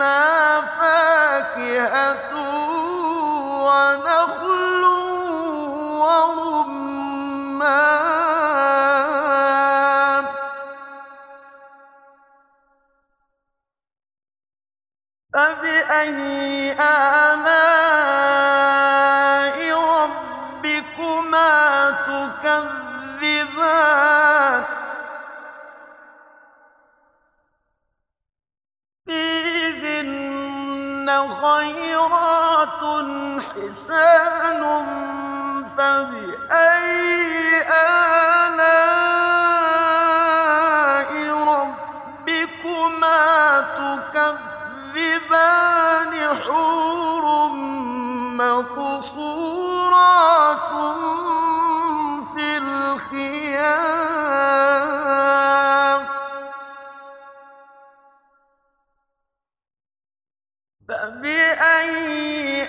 فيهما فاكهة ونخل ورمان فبأي آلاء ربكما تكذبان فيهن خيرات حسان فبأي آلاء ربكما تكذبان حور مقصورات في الخيام فبأي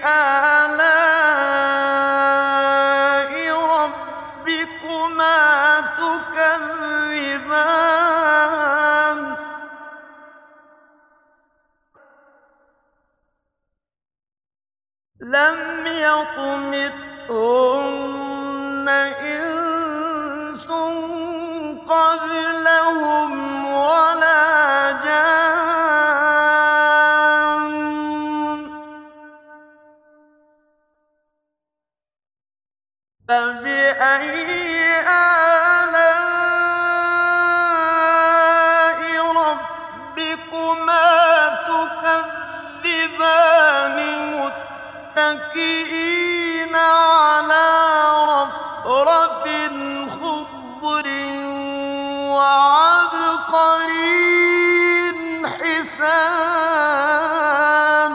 آلاء ربكما تكذبان لم يطمثهن إنس قبلهم ولا جان فبأي آلاء ربكما تكذبان متكئين على رفرف خضر وعبقري حسان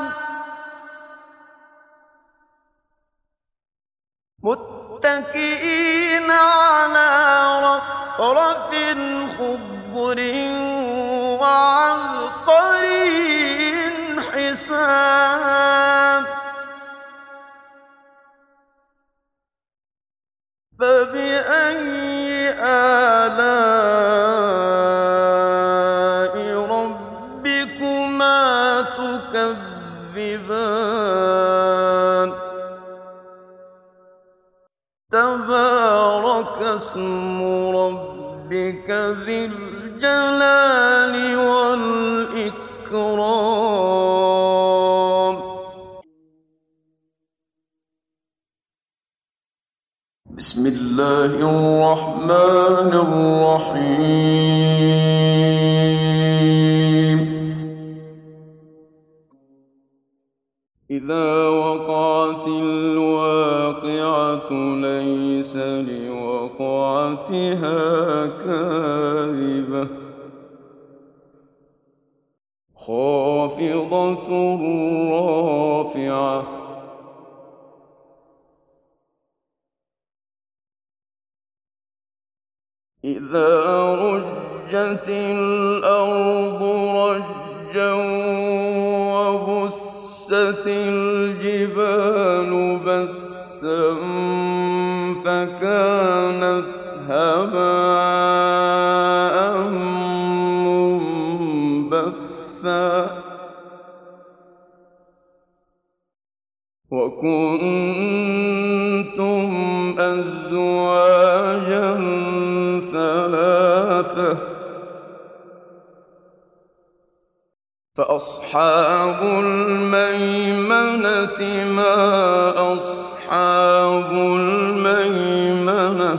متكئين على رفرف خضر وعبقري حسان فبأي آلاء ربكما تكذبان تبارك اسم ربك ذي الجلال والإكرام بسم الله الرحمن الرحيم إذا وقعت الواقعة ليس لوقعتها كاذبة خافضة رافعة إذا رجت الأرض رجا وبست الجبال بسا فكانت هباء منبثا وكنتم أزواجا ثلاثة فأصحاب الميمنة ما أصحاب الميمنة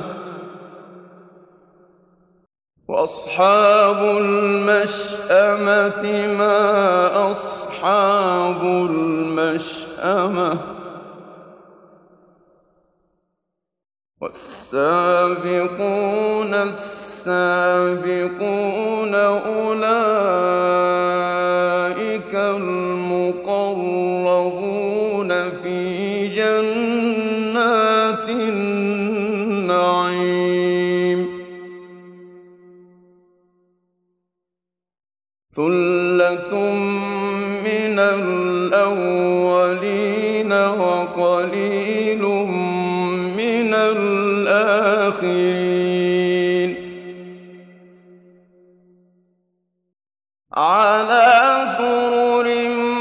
وأصحاب المشأمة ما أصحاب المشأمة والسابقون السابقون أولئك المقربون في جنات النعيم ثلة من الأولين وقليل من الآخرين على سرر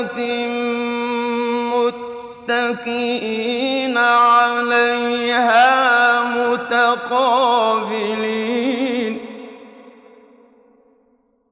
متكئين عليها متقابلين